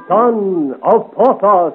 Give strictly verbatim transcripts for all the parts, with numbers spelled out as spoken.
Son of Porthos.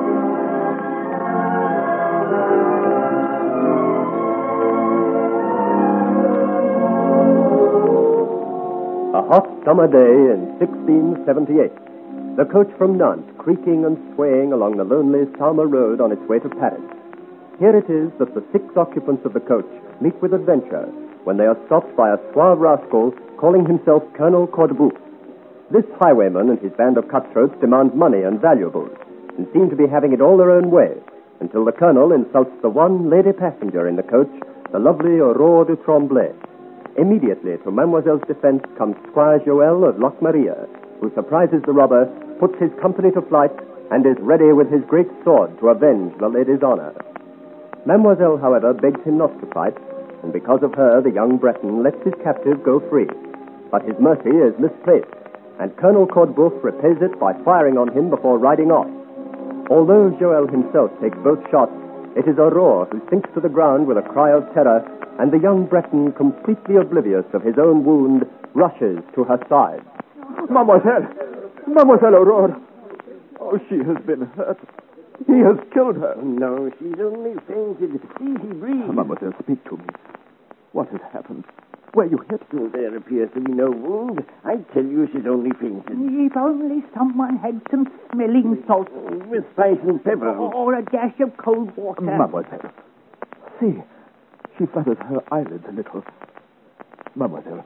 A hot summer day in sixteen seventy-eight. The coach from Nantes, creaking and swaying along the lonely Salma road on its way to Paris. Here it is that the six occupants of the coach meet with adventure when they are stopped by a suave rascal calling himself Colonel Cordebouf. This highwayman and his band of cutthroats demand money and valuables and seem to be having it all their own way until the colonel insults the one lady passenger in the coach, the lovely Aurore de Tremblay. Immediately to Mademoiselle's defense comes Squire Joel of Loch Maria, who surprises the robber, puts his company to flight, and is ready with his great sword to avenge the lady's honor. Mademoiselle, however, begs him not to fight, and because of her, the young Breton lets his captive go free. But his mercy is misplaced, and Colonel Cordebouf repays it by firing on him before riding off. Although Joel himself takes both shots, it is Aurore who sinks to the ground with a cry of terror, and the young Breton, completely oblivious of his own wound, rushes to her side. Mademoiselle! Mademoiselle Aurore! Oh, she has been hurt. He has killed her. No, she's only fainted. Easy breathe. Mademoiselle, speak to me. What has happened? Were you hit? Oh, there appears to be no wound. I tell you she's only fainted. If only someone had some smelling salts. With spice and pepper. Or, or a dash of cold water. Mademoiselle, see. She flutters her eyelids a little. Mademoiselle.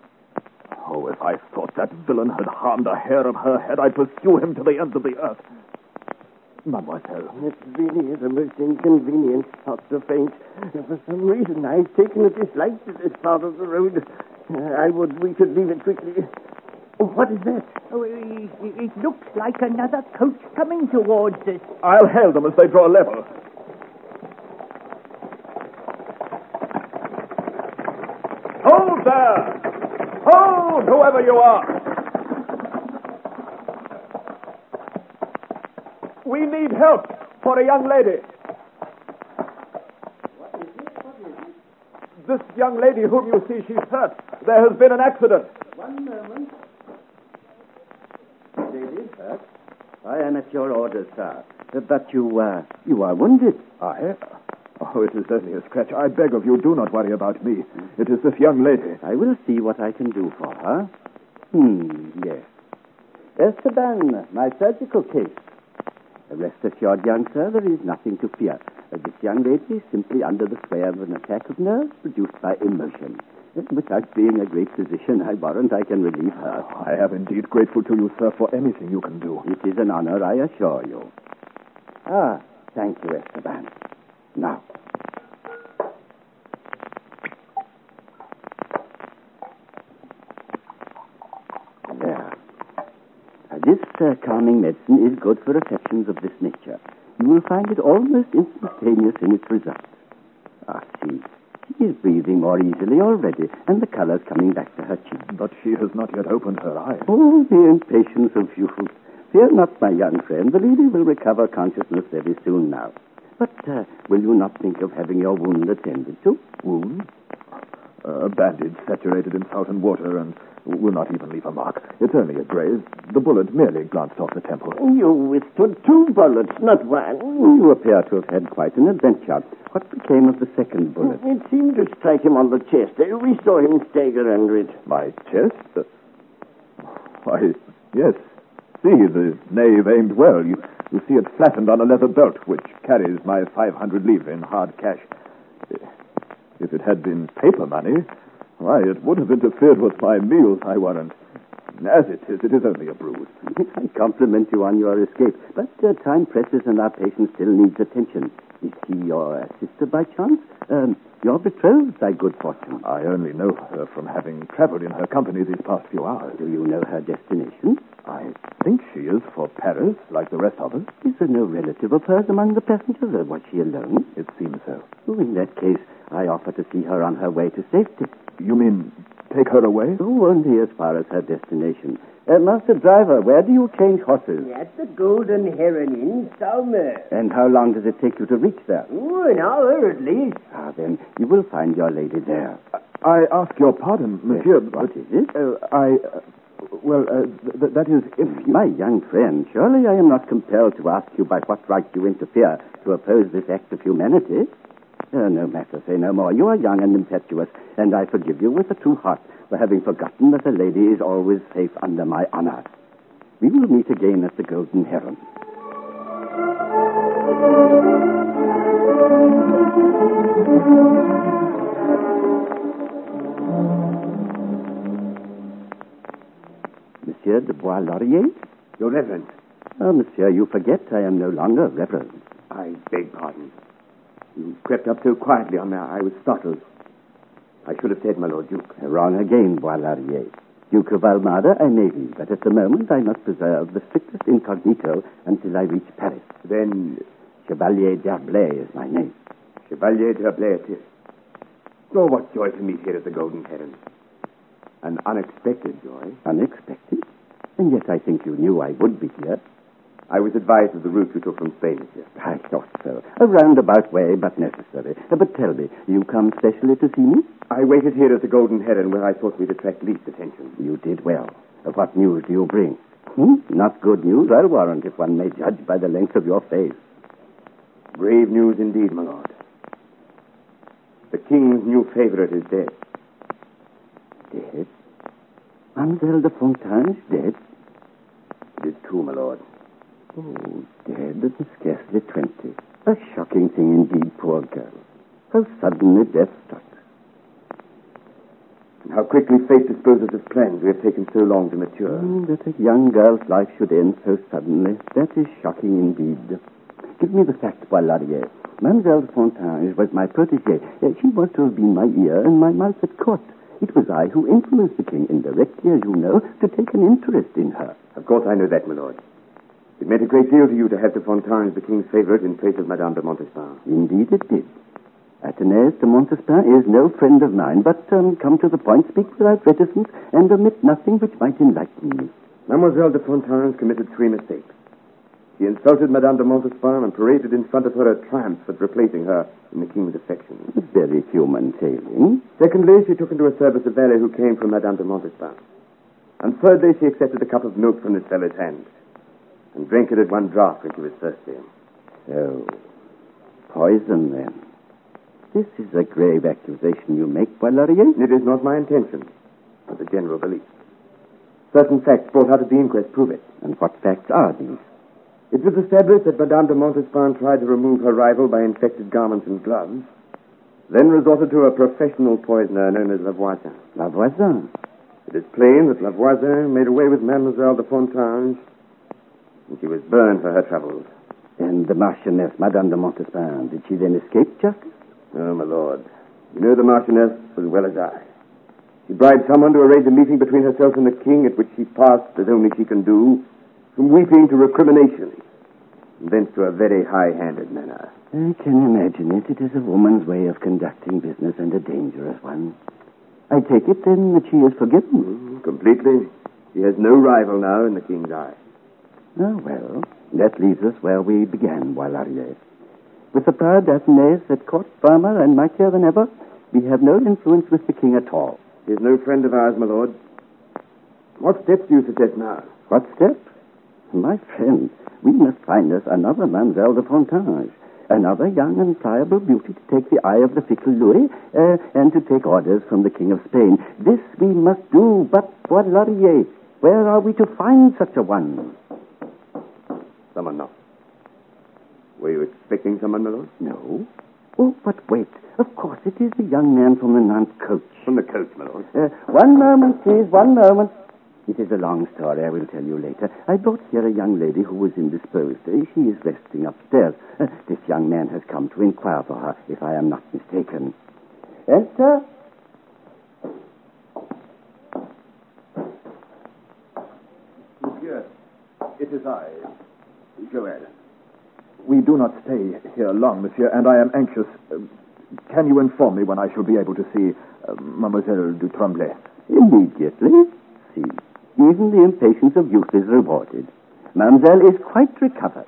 Oh, if I thought that villain had harmed a hair of her head, I'd pursue him to the ends of the earth. Mademoiselle. It really is a most inconvenient spot to faint. For some reason, I've taken a dislike to this part of the road. Uh, I would we should leave it quickly. Oh, what is that? Oh, it, it looks like another coach coming towards us. I'll hail them as they draw level. Hold there! Hold, whoever you are! We need help for a young lady. What is it? What is it? This young lady whom you see, she's hurt. There has been an accident. One moment. Lady hurt? I am at your orders, sir. Uh, but you, uh, you are wounded. I? Oh, it is only a scratch. I beg of you, do not worry about me. It is this young lady. I will see what I can do for her. Hmm, yes. Esteban, my surgical case. Rest assured, young sir, there is nothing to fear. Uh, this young lady is simply under the sway of an attack of nerves produced by emotion. Uh, Without being a great physician, I warrant I can relieve her. Oh, I am indeed grateful to you, sir, for anything you can do. It is an honor, I assure you. Ah, thank you, Esteban. Now. There. Uh, this uh, calming medicine is good for affections of this nature. You will find it almost instantaneous in its result. Ah, see. She is breathing more easily already, and the color's coming back to her cheek. But she has not yet opened her eyes. Oh, the impatience of youth. Fear not, my young friend. The lady will recover consciousness very soon now. But uh, will you not think of having your wound attended to? Wound? Uh, a bandage saturated in salt and water and will not even leave a mark. It's only a graze. The bullet merely glanced off the temple. You withstood two bullets, not one. You appear to have had quite an adventure. What became of the second bullet? It seemed to strike him on the chest. We saw him stagger under it. My chest? Uh, why, yes. See, the knave aimed well. You, you see it flattened on a leather belt, which carries my five hundred livres in hard cash. If it had been paper money, why, it would have interfered with my meals, I warrant. As it is, it is only a bruise. I compliment you on your escape, but uh, time presses and our patient still needs attention. Is she your uh, sister by chance? Um, your betrothed, by good fortune. I only know her from having traveled in her company these past few hours. Do you know her destination? I think she is for Paris, like the rest of us. Is there no relative of hers among the passengers, or was she alone? It seems so. Oh, in that case, I offer to see her on her way to safety. You mean take her away? Oh, only as far as her destination. Uh, Master Driver, where do you change horses? At the Golden Heron in Salmer. And how long does it take you to reach there? Oh, an hour at least. Ah, then you will find your lady there. I ask your pardon, monsieur. Yes, what is it? Uh, I, uh, Well, uh, th- that is, if you... My young friend, surely I am not compelled to ask you by what right you interfere to oppose this act of humanity. Uh, no matter, say no more. You are young and impetuous, and I forgive you with a true heart for having forgotten that a lady is always safe under my honor. We will meet again at the Golden Heron. Monsieur de Bois-Laurier? Your Reverence. Oh, monsieur, you forget I am no longer reverend. I beg pardon. You crept up so quietly on me, I was startled. I should have said, my Lord Duke. Wrong again, Bois-Laurier. Duke of Almada, I may be, but at the moment I must preserve the strictest incognito until I reach Paris. Then... Chevalier d'Herblay is my name. Chevalier d'Herblay it is. Oh, what joy to meet here at the Golden Heron. An unexpected joy. Unexpected? And yet I think you knew I would be here. I was advised of the route you took from Spain, monsieur. I thought so. A roundabout way, but necessary. Uh, but tell me, you come specially to see me? I waited here at the Golden Heron where I thought we'd attract least attention. You did well. Uh, what news do you bring? Hmm? Not good news, I'll warrant, if one may judge by the length of your face. Grave news indeed, my lord. The king's new favorite is dead. Dead? Mademoiselle de Fontaine is dead? It is true, my lord. Oh, dead at scarcely twenty. A shocking thing indeed, poor girl. How suddenly death struck. And how quickly fate disposes of plans we have taken so long to mature. Mm, that a young girl's life should end so suddenly, that is shocking indeed. Give me the facts, Bois-Laurier. Mademoiselle de Fontaine was my protégée. She was to have been my ear and my mouth at court. It was I who influenced the king indirectly, as you know, to take an interest in her. Of course I know that, my lord. It meant a great deal to you to have de Fontaine as the king's favorite in place of Madame de Montespan. Indeed it did. Athanase de Montespan is no friend of mine, but um, come to the point, speak without reticence, and omit nothing which might enlighten me. Mademoiselle de Fontaine committed three mistakes. She insulted Madame de Montespan and paraded in front of her a triumph at replacing her in the king's affections. A very human tailing. Secondly, she took into her service a valet who came from Madame de Montespan. And thirdly, she accepted a cup of milk from this fellow's hand and drank it at one draught when she was thirsty. So, poison, then. This is a grave accusation you make, Bois-Laurier. It is not my intention, but the general belief. Certain facts brought out at the inquest prove it. And what facts are these? It was established that Madame de Montespan tried to remove her rival by infected garments and gloves, then resorted to a professional poisoner known as Lavoisin. Lavoisin? It is plain that Lavoisin made away with Mademoiselle de Fontaine, and she was burned for her troubles. And the Marchioness, Madame de Montespan, did she then escape justice? Oh, my lord. You know the Marchioness as well as I. She bribed someone to arrange a meeting between herself and the king, at which she passed, as only she can do, from weeping to recrimination, and thence to a very high-handed manner. I can imagine it. It is a woman's way of conducting business, and a dangerous one. I take it, then, that she is forgiven? Mm, completely. She has no rival now in the king's eye. Oh, well, that leaves us where we began, Bois-Laurier. With the proud Athanase at court firmer and mightier than ever, we have no influence with the king at all. He is no friend of ours, my lord. What steps do you suggest now? What steps? My friend, we must find us another Mademoiselle de Fontaine, another young and pliable beauty to take the eye of the fickle Louis, uh, and to take orders from the King of Spain. This we must do, but Bois-Laurier, where are we to find such a one? Someone knocked. Were you expecting someone, my lord? No. Oh, but wait. Of course, it is the young man from the Nantes coach. From the coach, my lord. Uh, one moment, please, one moment. It is a long story, I will tell you later. I brought here a young lady who was indisposed. Uh, she is resting upstairs. Uh, this young man has come to inquire for her, if I am not mistaken. Enter. Monsieur, it is I, Joël. We do not stay here long, monsieur, and I am anxious. Uh, can you inform me when I shall be able to see uh, Mademoiselle du Tremblay? Immediately. See. Even the impatience of youth is rewarded. Mademoiselle is quite recovered.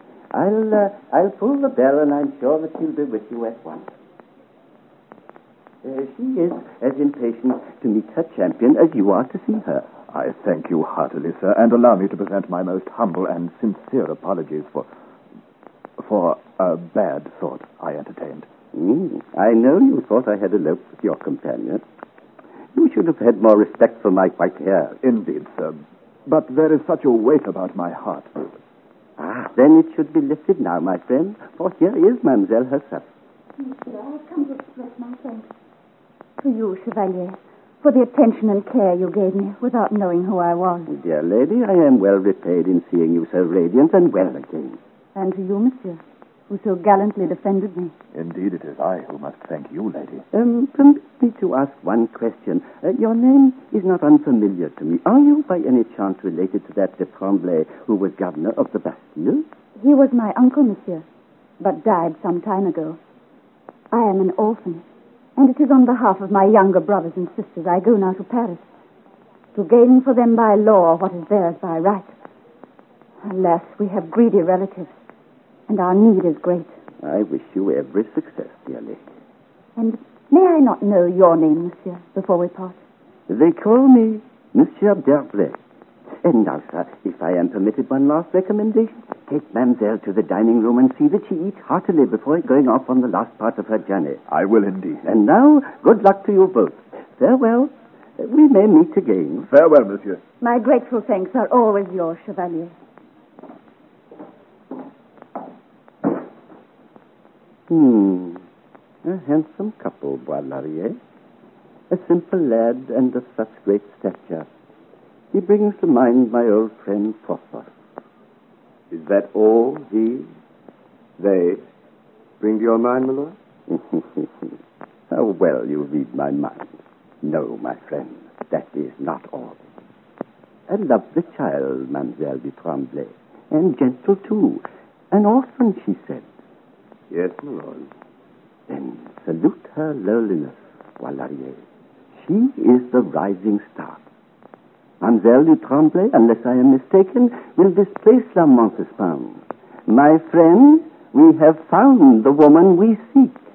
I'll, uh, I'll pull the bell, and I'm sure that she'll be with you at once. Uh, she is as impatient to meet her champion as you are to see her. I thank you heartily, sir, and allow me to present my most humble and sincere apologies for... for a bad thought I entertained. Mm, I know you thought I had eloped with your companion. You should have had more respect for my white hair. Indeed, sir. But there is such a weight about my heart. Ah, then it should be lifted now, my friend, for here is Mademoiselle herself. Monsieur, I have come to express my thanks to you, Chevalier, for the attention and care you gave me without knowing who I was. Dear lady, I am well repaid in seeing you so radiant and well again. And to you, monsieur, who so gallantly defended me. Indeed, it is I who must thank you, lady. Um, permit me to ask one question. Uh, your name is not unfamiliar to me. Are you by any chance related to that de Tremblay who was governor of the Bastille? He was my uncle, monsieur, but died some time ago. I am an orphan, and it is on behalf of my younger brothers and sisters I go now to Paris, to gain for them by law what is theirs by right. Alas, we have greedy relatives, and our need is great. I wish you every success, dear lady. And may I not know your name, monsieur, before we part? They call me Monsieur D'Herblay. And now, sir, if I am permitted one last recommendation, take Mademoiselle to the dining room and see that she eats heartily before going off on the last part of her journey. I will indeed. And now, good luck to you both. Farewell. We may meet again. Farewell, monsieur. My grateful thanks are always yours, Chevalier. Hmm. A handsome couple, Boislarrier. A simple lad and of such great stature. He brings to mind my old friend Porthos. Is that all he, they, bring to your mind, my lord? How well you read my mind. No, my friend, that is not all. A lovely child, Mademoiselle de Tremblay, and gentle, too. An orphan, she said. Yes, my lord. Then salute her lowliness, Boislarrier. She is the rising star. Mademoiselle du Tremblay, unless I am mistaken, will displace La Montespan. My friend, we have found the woman we seek.